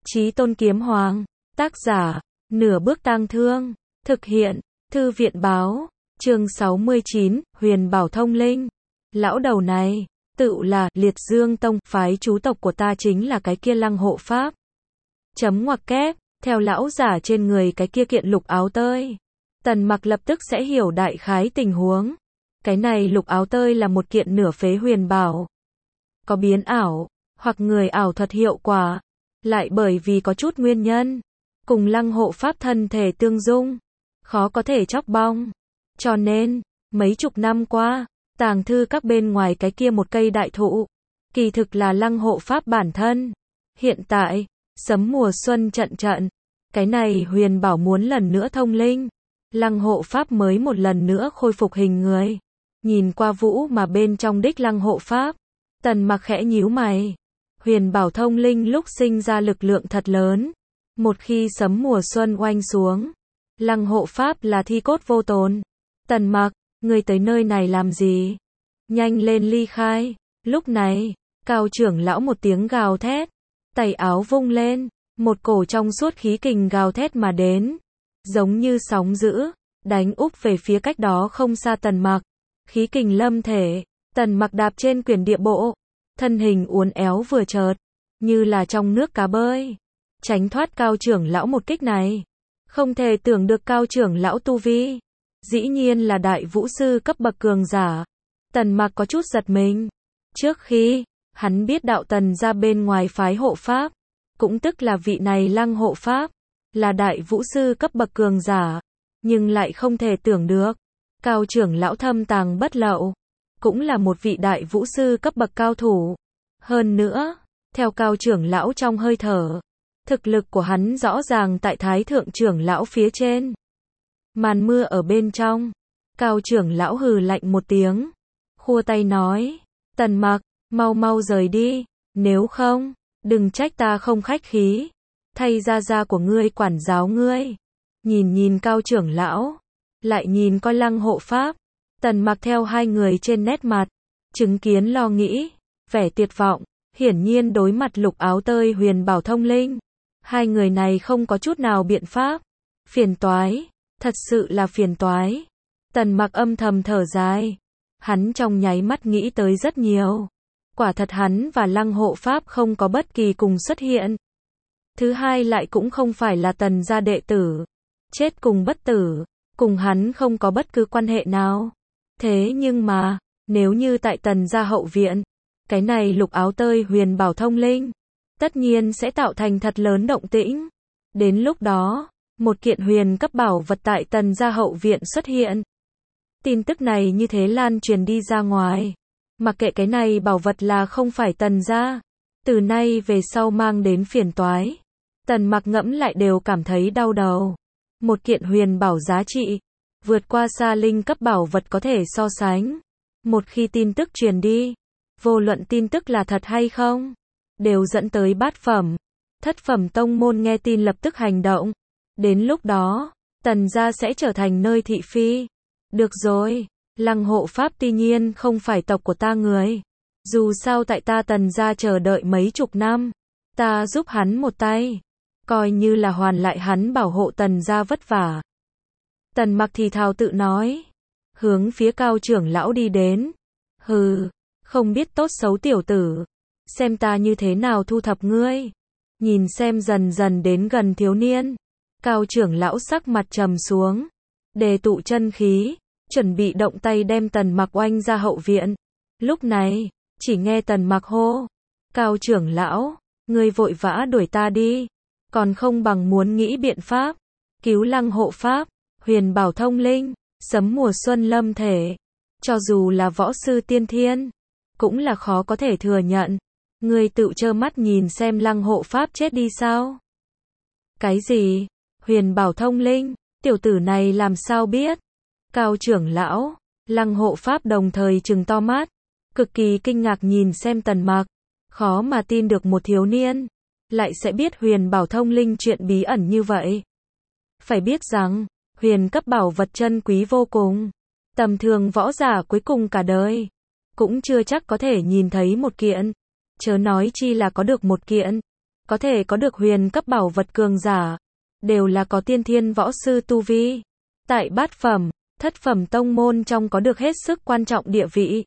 Chí Tôn Kiếm Hoàng. Tác giả, Nửa Bước Tang Thương. Thực hiện, Thư viện Báo. Chương 69, Huyền Bảo Thông Linh. Lão đầu này, tự là Liệt Dương Tông, phái chú tộc của ta chính là cái kia Lăng Hộ Pháp. Chấm ngoặc kép, theo lão giả trên người cái kia kiện lục áo tơi. Tần Mặc lập tức sẽ hiểu đại khái tình huống. Cái này lục áo tơi là một kiện nửa phế huyền bảo. Có biến ảo, hoặc người ảo thuật hiệu quả. Lại bởi vì có chút nguyên nhân, cùng Lăng Hộ Pháp thân thể tương dung, khó có thể chóc bong. Cho nên, mấy chục năm qua, tàng thư các bên ngoài cái kia một cây đại thụ, kỳ thực là Lăng Hộ Pháp bản thân. Hiện tại, sấm mùa xuân trận trận, cái này huyền bảo muốn lần nữa thông linh, Lăng Hộ Pháp mới một lần nữa khôi phục hình người. Nhìn qua vũ mà bên trong đích Lăng Hộ Pháp, Tần Mặc khẽ nhíu mày. Huyền bảo thông linh lúc sinh ra lực lượng thật lớn. Một khi sấm mùa xuân oanh xuống, Lăng Hộ Pháp là thi cốt vô tồn. Tần Mặc, ngươi tới nơi này làm gì? Nhanh lên ly khai. Lúc này, Cao trưởng lão một tiếng gào thét, tay áo vung lên, một cổ trong suốt khí kình gào thét mà đến, giống như sóng dữ, đánh úp về phía cách đó không xa Tần Mặc. Khí kình lâm thể, Tần Mặc đạp trên quyển địa bộ, thân hình uốn éo vừa chợt, như là trong nước cá bơi, tránh thoát Cao trưởng lão một kích này. Không thể tưởng được Cao trưởng lão tu vi, dĩ nhiên là đại vũ sư cấp bậc cường giả. Tần Mặc có chút giật mình. Trước khi hắn biết đạo Tần ra bên ngoài phái hộ pháp, cũng tức là vị này Lăng Hộ Pháp, là đại vũ sư cấp bậc cường giả, nhưng lại không thể tưởng được, Cao trưởng lão thâm tàng bất lậu, cũng là một vị đại vũ sư cấp bậc cao thủ. Hơn nữa, theo Cao trưởng lão trong hơi thở, thực lực của hắn rõ ràng tại Thái thượng trưởng lão phía trên. Màn mưa ở bên trong, Cao trưởng lão hừ lạnh một tiếng, khua tay nói, Tần Mặc, mau mau rời đi, nếu không, đừng trách ta không khách khí, thay gia gia của ngươi quản giáo ngươi. Nhìn Cao trưởng lão, lại nhìn coi Lăng Hộ Pháp, Tần Mặc theo hai người trên nét mặt, chứng kiến lo nghĩ, vẻ tuyệt vọng, hiển nhiên đối mặt lục áo tơi huyền bảo thông linh. Hai người này không có chút nào biện pháp. Phiền toái, thật sự là phiền toái. Tần Mặc âm thầm thở dài. Hắn trong nháy mắt nghĩ tới rất nhiều. Quả thật hắn và Lăng Hộ Pháp không có bất kỳ cùng xuất hiện. Thứ hai lại cũng không phải là Tần gia đệ tử. Chết cùng bất tử, cùng hắn không có bất cứ quan hệ nào. Thế nhưng mà, nếu như tại Tần gia hậu viện, cái này lục áo tơi huyền bảo thông linh, tất nhiên sẽ tạo thành thật lớn động tĩnh. Đến lúc đó, một kiện huyền cấp bảo vật tại Tần gia hậu viện xuất hiện. Tin tức này như thế lan truyền đi ra ngoài. Mặc kệ cái này bảo vật là không phải Tần gia, từ nay về sau mang đến phiền toái. Tần Mặc ngẫm lại đều cảm thấy đau đầu. Một kiện huyền bảo giá trị, vượt qua xa linh cấp bảo vật có thể so sánh. Một khi tin tức truyền đi, vô luận tin tức là thật hay không, đều dẫn tới bát phẩm, thất phẩm tông môn nghe tin lập tức hành động. Đến lúc đó, Tần gia sẽ trở thành nơi thị phi. Được rồi, Lăng Hộ Pháp tuy nhiên không phải tộc của ta người. Dù sao tại ta Tần gia chờ đợi mấy chục năm, ta giúp hắn một tay, coi như là hoàn lại hắn bảo hộ Tần gia vất vả. Tần Mặc thì thào tự nói, hướng phía Cao trưởng lão đi đến. Hừ, không biết tốt xấu tiểu tử, xem ta như thế nào thu thập ngươi. Nhìn xem dần dần đến gần thiếu niên, Cao trưởng lão sắc mặt trầm xuống, đề tụ chân khí, chuẩn bị động tay đem Tần Mặc oanh ra hậu viện. Lúc này, chỉ nghe Tần Mặc hô, Cao trưởng lão, ngươi vội vã đuổi ta đi, còn không bằng muốn nghĩ biện pháp, cứu Lăng Hộ Pháp, huyền bảo thông linh, sấm mùa xuân lâm thể. Cho dù là võ sư tiên thiên, cũng là khó có thể thừa nhận. Ngươi tự trơ mắt nhìn xem Lăng Hộ Pháp chết đi sao? Cái gì? Huyền bảo thông linh, tiểu tử này làm sao biết? Cao trưởng lão, Lăng Hộ Pháp đồng thời trừng to mắt, cực kỳ kinh ngạc nhìn xem Tần Mặc, khó mà tin được một thiếu niên lại sẽ biết huyền bảo thông linh chuyện bí ẩn như vậy. Phải biết rằng, huyền cấp bảo vật chân quý vô cùng, tầm thường võ giả cuối cùng cả đời cũng chưa chắc có thể nhìn thấy một kiện, chớ nói chi là có được một kiện. có thể có được huyền cấp bảo vật cường giả, đều là có tiên thiên võ sư tu vi. Tại bát phẩm, thất phẩm tông môn trong có được hết sức quan trọng địa vị,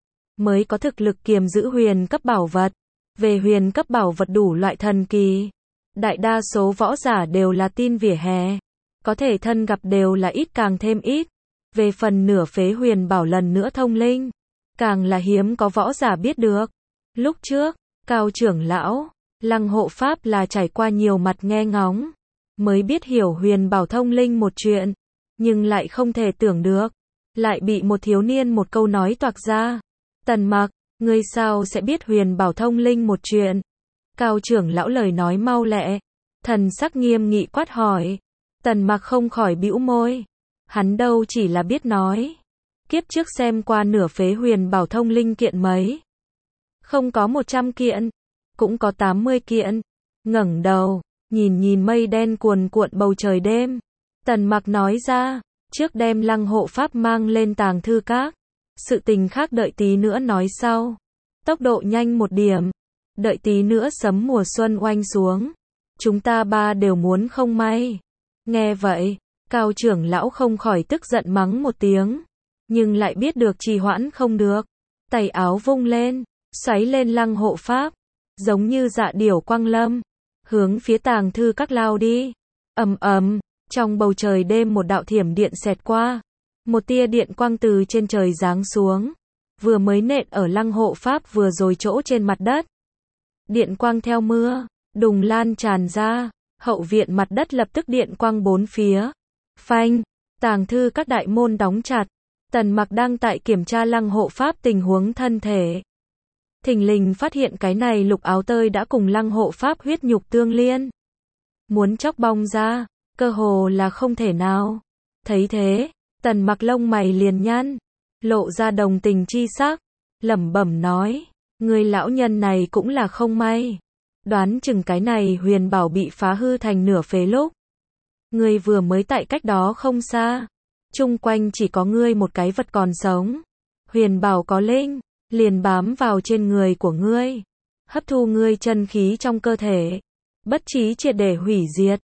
mới có thực lực kiềm giữ huyền cấp bảo vật. Về huyền cấp bảo vật đủ loại thần kỳ, đại đa số võ giả đều là tin vỉa hè, có thể thân gặp đều là ít càng thêm ít. Về phần nửa phế huyền bảo lần nữa thông linh, càng là hiếm có võ giả biết được. Lúc trước, Cao trưởng lão, Lăng hộ pháp là trải qua nhiều mặt nghe ngóng, mới biết hiểu huyền bảo thông linh một chuyện, nhưng lại không thể tưởng được, lại bị một thiếu niên một câu nói toạc ra. Tần Mặc, ngươi sao sẽ biết huyền bảo thông linh một chuyện? Cao trưởng lão lời nói mau lẹ, thần sắc nghiêm nghị quát hỏi. Tần Mặc không khỏi bĩu môi, hắn đâu chỉ là biết nói, kiếp trước xem qua nửa phế huyền bảo thông linh kiện mấy, không có 100 kiện, cũng có 80 kiện. Ngẩng đầu, nhìn mây đen cuồn cuộn bầu trời đêm, Tần Mặc nói ra, trước đem Lăng hộ pháp mang lên tàng thư các, sự tình khác đợi tí nữa nói sau. Tốc độ nhanh một điểm, đợi tí nữa sấm mùa xuân oanh xuống, chúng ta ba đều muốn không may. Nghe vậy, Cao trưởng lão không khỏi tức giận mắng một tiếng, nhưng lại biết được trì hoãn không được, tay áo vung lên, xoáy lên Lăng hộ pháp, giống như dạ điểu quang lâm, hướng phía tàng thư các lao đi. Ầm ầm, trong bầu trời đêm một đạo thiểm điện xẹt qua, một tia điện quang từ trên trời giáng xuống, vừa mới nện ở Lăng hộ pháp vừa rồi chỗ trên mặt đất. Điện quang theo mưa, đùng lan tràn ra, hậu viện mặt đất lập tức điện quang bốn phía. Phanh, tàng thư các đại môn đóng chặt. Tần Mặc đang tại kiểm tra Lăng hộ pháp tình huống thân thể, thình lình phát hiện cái này lục áo tơi đã cùng Lăng hộ pháp huyết nhục tương liên, muốn chóc bong ra, cơ hồ là không thể nào. Thấy thế, Tần Mặc lông mày liền nhăn, lộ ra đồng tình chi sắc, lẩm bẩm nói, người lão nhân này cũng là không may, đoán chừng cái này huyền bảo bị phá hư thành nửa phế lúc, ngươi vừa mới tại cách đó không xa, chung quanh chỉ có ngươi một cái vật còn sống, huyền bảo có linh, liền bám vào trên người của ngươi, hấp thu ngươi chân khí trong cơ thể, bất trí triệt để hủy diệt.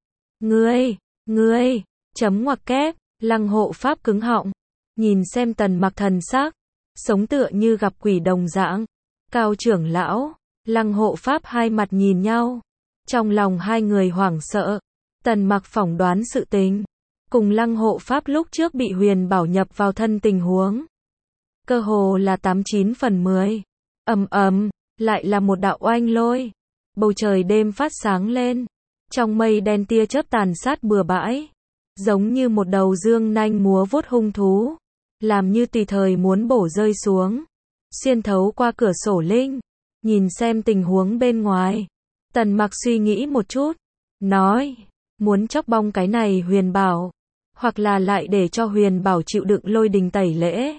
Ngươi, chấm ngoặc kép. Lăng hộ pháp cứng họng, nhìn xem Tần Mặc thần sắc, sống tựa như gặp quỷ đồng dạng. Cao trưởng lão, Lăng hộ pháp hai mặt nhìn nhau, trong lòng hai người hoảng sợ. Tần Mặc phỏng đoán sự tình, cùng Lăng hộ pháp lúc trước bị huyền bảo nhập vào thân tình huống, cơ hồ là 89 phần 10. Ầm ầm, lại là một đạo oanh lôi, bầu trời đêm phát sáng lên, trong mây đen tia chớp tàn sát bừa bãi, giống như một đầu dương nanh múa vuốt hung thú, làm như tùy thời muốn bổ rơi xuống, xuyên thấu qua cửa sổ linh, nhìn xem tình huống bên ngoài. Tần Mặc suy nghĩ một chút, nói, muốn chóc bong cái này huyền bảo, hoặc là lại để cho huyền bảo chịu đựng lôi đình tẩy lễ,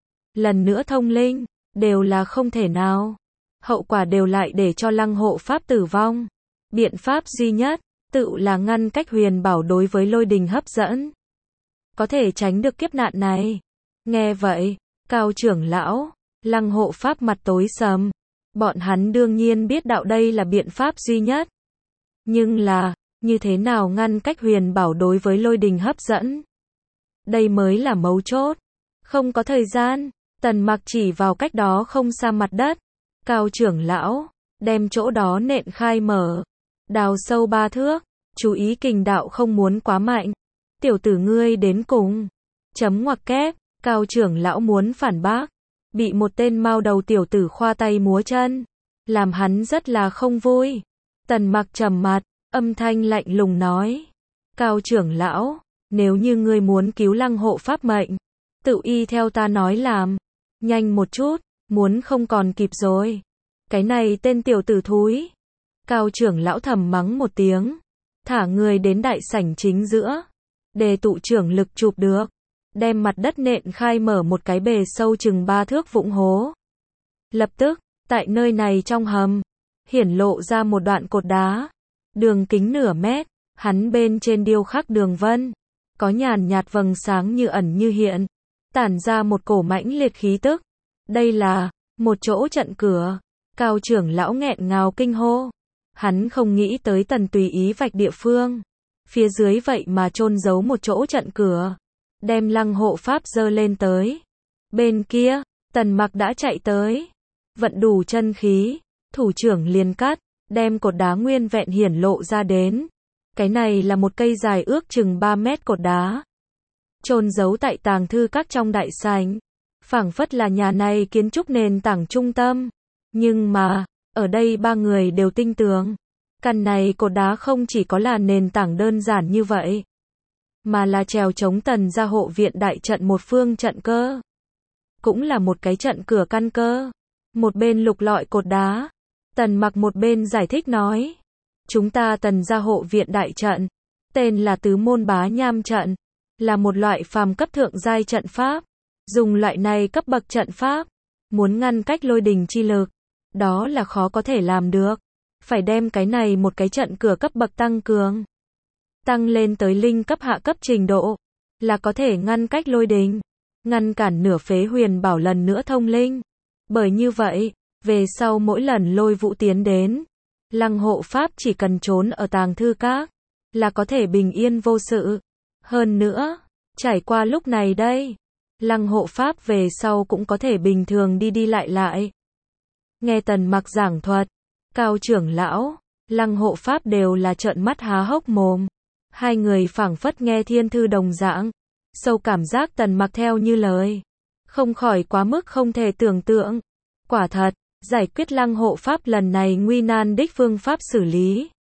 lần nữa thông linh, đều là không thể nào. Hậu quả đều lại để cho Lăng hộ pháp tử vong. Biện pháp duy nhất, tự là ngăn cách huyền bảo đối với lôi đình hấp dẫn, có thể tránh được kiếp nạn này. Nghe vậy, Cao trưởng lão, Lăng hộ pháp mặt tối sầm, bọn hắn đương nhiên biết đạo đây là biện pháp duy nhất. Nhưng là, như thế nào ngăn cách huyền bảo đối với lôi đình hấp dẫn? Đây mới là mấu chốt. Không có thời gian, Tần Mặc chỉ vào cách đó không xa mặt đất. Cao trưởng lão, đem chỗ đó nện khai mở, đào sâu 3 thước, chú ý kình đạo không muốn quá mạnh. Tiểu tử ngươi đến cùng. Chấm ngoặc kép, Cao trưởng lão muốn phản bác, bị một tên mao đầu tiểu tử khoa tay múa chân, làm hắn rất là không vui. Tần Mặc trầm mặt, âm thanh lạnh lùng nói, Cao trưởng lão, nếu như ngươi muốn cứu Lăng hộ pháp mệnh, tự y theo ta nói làm, nhanh một chút, muốn không còn kịp rồi. Cái này tên tiểu tử thúi. Cao trưởng lão thầm mắng một tiếng, thả người đến đại sảnh chính giữa, đề tụ trưởng lực chụp được, đem mặt đất nện khai mở một cái bề sâu chừng 3 thước vũng hố. Lập tức, tại nơi này trong hầm, hiển lộ ra một đoạn cột đá, đường kính nửa mét, hắn bên trên điêu khắc đường vân, có nhàn nhạt vầng sáng như ẩn như hiện, tản ra một cổ mãnh liệt khí tức. Đây là một chỗ trận cửa. Cao trưởng lão nghẹn ngào kinh hô, Hắn không nghĩ tới Tần tùy ý vạch địa phương. Phía dưới vậy mà chôn giấu một chỗ trận cửa. Đem Lăng hộ pháp giơ lên tới. Bên kia, Tần Mặc đã chạy tới. Vận đủ chân khí, thủ trưởng liền cắt, đem cột đá nguyên vẹn hiển lộ ra đến. Cái này là một cây dài ước chừng 3 mét cột đá. Chôn giấu tại tàng thư các trong đại sảnh. Phảng phất là nhà này kiến trúc nền tảng trung tâm. Nhưng mà, ở đây ba người đều tin tưởng. Căn này cột đá không chỉ có là nền tảng đơn giản như vậy. Mà là trèo chống Tần gia hộ viện đại trận một phương trận cơ. Cũng là một cái trận cửa căn cơ. Một bên lục lọi cột đá. Tần Mặc một bên giải thích nói. Chúng ta Tần gia hộ viện đại trận. Tên là Tứ Môn Bá Nham trận. Là một loại phàm cấp thượng giai trận pháp. Dùng loại này cấp bậc trận pháp. Muốn ngăn cách lôi đình chi lực. Đó là khó có thể làm được. Phải đem cái này một cái trận cửa cấp bậc tăng cường. Tăng lên tới linh cấp hạ cấp trình độ. Là có thể ngăn cách lôi đình. Ngăn cản nửa phế huyền bảo lần nữa thông linh. Bởi như vậy, về sau mỗi lần lôi vũ tiến đến. Lăng hộ pháp chỉ cần trốn ở tàng thư các. Là có thể bình yên vô sự. Hơn nữa, trải qua lúc này đây. Lăng hộ pháp về sau cũng có thể bình thường đi đi lại lại. Nghe Tần Mặc giảng thuật. Cao trưởng lão, Lăng hộ pháp đều là trợn mắt há hốc mồm. Hai người phảng phất nghe thiên thư đồng dạng. Sâu cảm giác Tần Mặc theo như lời. Không khỏi quá mức không thể tưởng tượng. Quả thật, giải quyết Lăng hộ pháp lần này nguy nan đích phương pháp xử lý.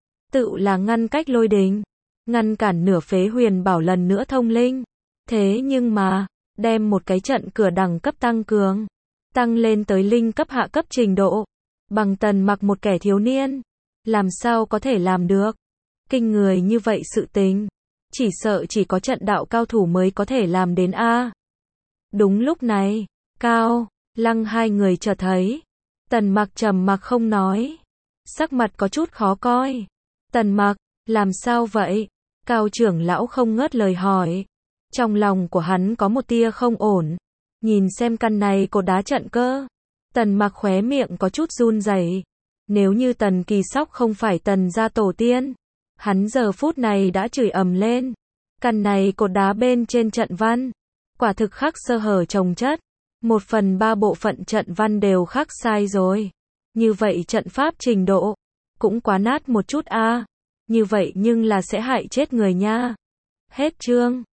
Tự là ngăn cách lôi đình. Ngăn cản nửa phế huyền bảo lần nữa thông linh. Thế nhưng mà, đem một cái trận cửa đẳng cấp tăng cường. Tăng lên tới linh cấp hạ cấp trình độ. Bằng Tần Mặc một kẻ thiếu niên. Làm sao có thể làm được. Kinh người như vậy sự tình. Chỉ sợ chỉ có trận đạo cao thủ mới có thể làm đến a. Đúng lúc này, Cao, Lăng hai người chợt thấy. Tần Mặc trầm mặc không nói. Sắc mặt có chút khó coi. Tần Mặc, làm sao vậy? Cao trưởng lão không ngớt lời hỏi. Trong lòng của hắn có một tia không ổn. Nhìn xem căn này cột đá trận cơ. Tần Mặc khóe miệng có chút run rẩy. Nếu như Tần Kỳ Sóc không phải Tần gia tổ tiên, hắn giờ phút này đã chửi ầm lên. Căn này cột đá bên trên trận văn, quả thực khắc sơ hở chồng chất. 1/3 bộ phận trận văn đều khắc sai rồi. Như vậy trận pháp trình độ, cũng quá nát một chút a. Như vậy nhưng là sẽ hại chết người nha. Hết chương.